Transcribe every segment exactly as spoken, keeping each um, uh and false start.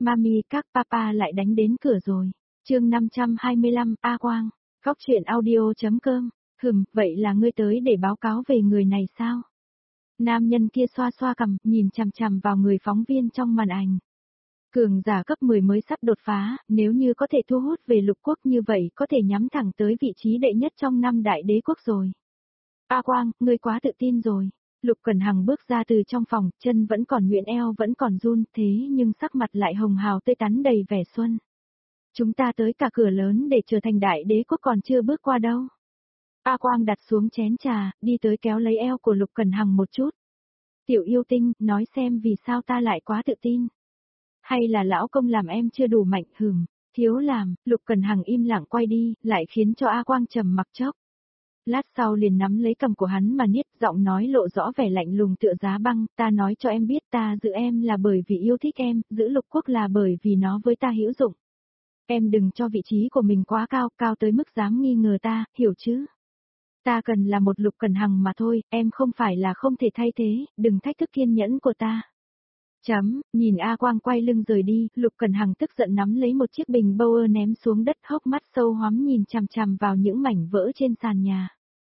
Mami các papa lại đánh đến cửa rồi. Chương năm trăm hai mươi lăm, A Quang, góc truyện audio.com. Hừm, vậy là ngươi tới để báo cáo về người này sao? Nam nhân kia xoa xoa cằm, nhìn chằm chằm vào người phóng viên trong màn ảnh. Cường giả cấp mười mới sắp đột phá, nếu như có thể thu hút về lục quốc như vậy có thể nhắm thẳng tới vị trí đệ nhất trong năm đại đế quốc rồi. A Quang, ngươi quá tự tin rồi. Lục Cẩn Hằng bước ra từ trong phòng, chân vẫn còn nhuyễn, eo vẫn còn run, thế nhưng sắc mặt lại hồng hào tươi tắn đầy vẻ xuân. Chúng ta tới cả cửa lớn để trở thành đại đế quốc còn chưa bước qua đâu. A Quang đặt xuống chén trà, đi tới kéo lấy eo của Lục Cẩn Hằng một chút. Tiểu yêu tinh, nói xem vì sao ta lại quá tự tin. Hay là lão công làm em chưa đủ mạnh, hừm, thiếu làm. Lục Cẩn Hằng im lặng quay đi, lại khiến cho A Quang trầm mặc chốc. Lát sau liền nắm lấy cầm của hắn mà niết, giọng nói lộ rõ vẻ lạnh lùng tựa giá băng, ta nói cho em biết ta giữ em là bởi vì yêu thích em, giữ lục quốc là bởi vì nó với ta hữu dụng. Em đừng cho vị trí của mình quá cao, cao tới mức dám nghi ngờ ta, hiểu chứ? Ta cần là một Lục Cẩn Hằng mà thôi, em không phải là không thể thay thế, đừng thách thức kiên nhẫn của ta. Chấm, nhìn A Quang quay lưng rời đi, Lục Cẩn Hằng tức giận nắm lấy một chiếc bình Bauer ném xuống đất, hốc mắt sâu hoắm nhìn chằm chằm vào những mảnh vỡ trên sàn nhà.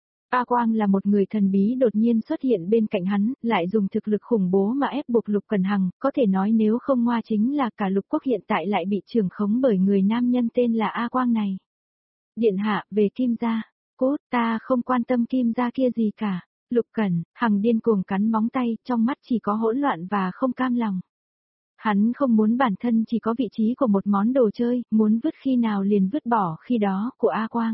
A Quang là một người thần bí đột nhiên xuất hiện bên cạnh hắn, lại dùng thực lực khủng bố mà ép buộc Lục Cẩn Hằng, có thể nói nếu không ngoa chính là cả lục quốc hiện tại lại bị trưởng khống bởi người nam nhân tên là A Quang này. Điện hạ, về Kim gia, cốt, ta không quan tâm Kim gia kia gì cả. Lục Cẩn Hằng điên cuồng cắn móng tay, trong mắt chỉ có hỗn loạn và không cam lòng. Hắn không muốn bản thân chỉ có vị trí của một món đồ chơi, muốn vứt khi nào liền vứt bỏ khi đó, của A Quang.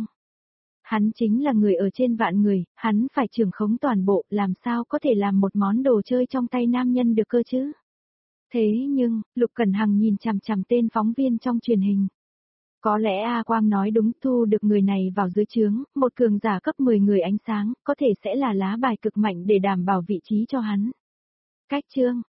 Hắn chính là người ở trên vạn người, hắn phải trưởng khống toàn bộ, làm sao có thể làm một món đồ chơi trong tay nam nhân được cơ chứ? Thế nhưng, Lục Cẩn Hằng nhìn chằm chằm tên phóng viên trong truyền hình. Có lẽ A Quang nói đúng, thu được người này vào dưới trướng, một cường giả cấp mười người ánh sáng, có thể sẽ là lá bài cực mạnh để đảm bảo vị trí cho hắn. Cách chương,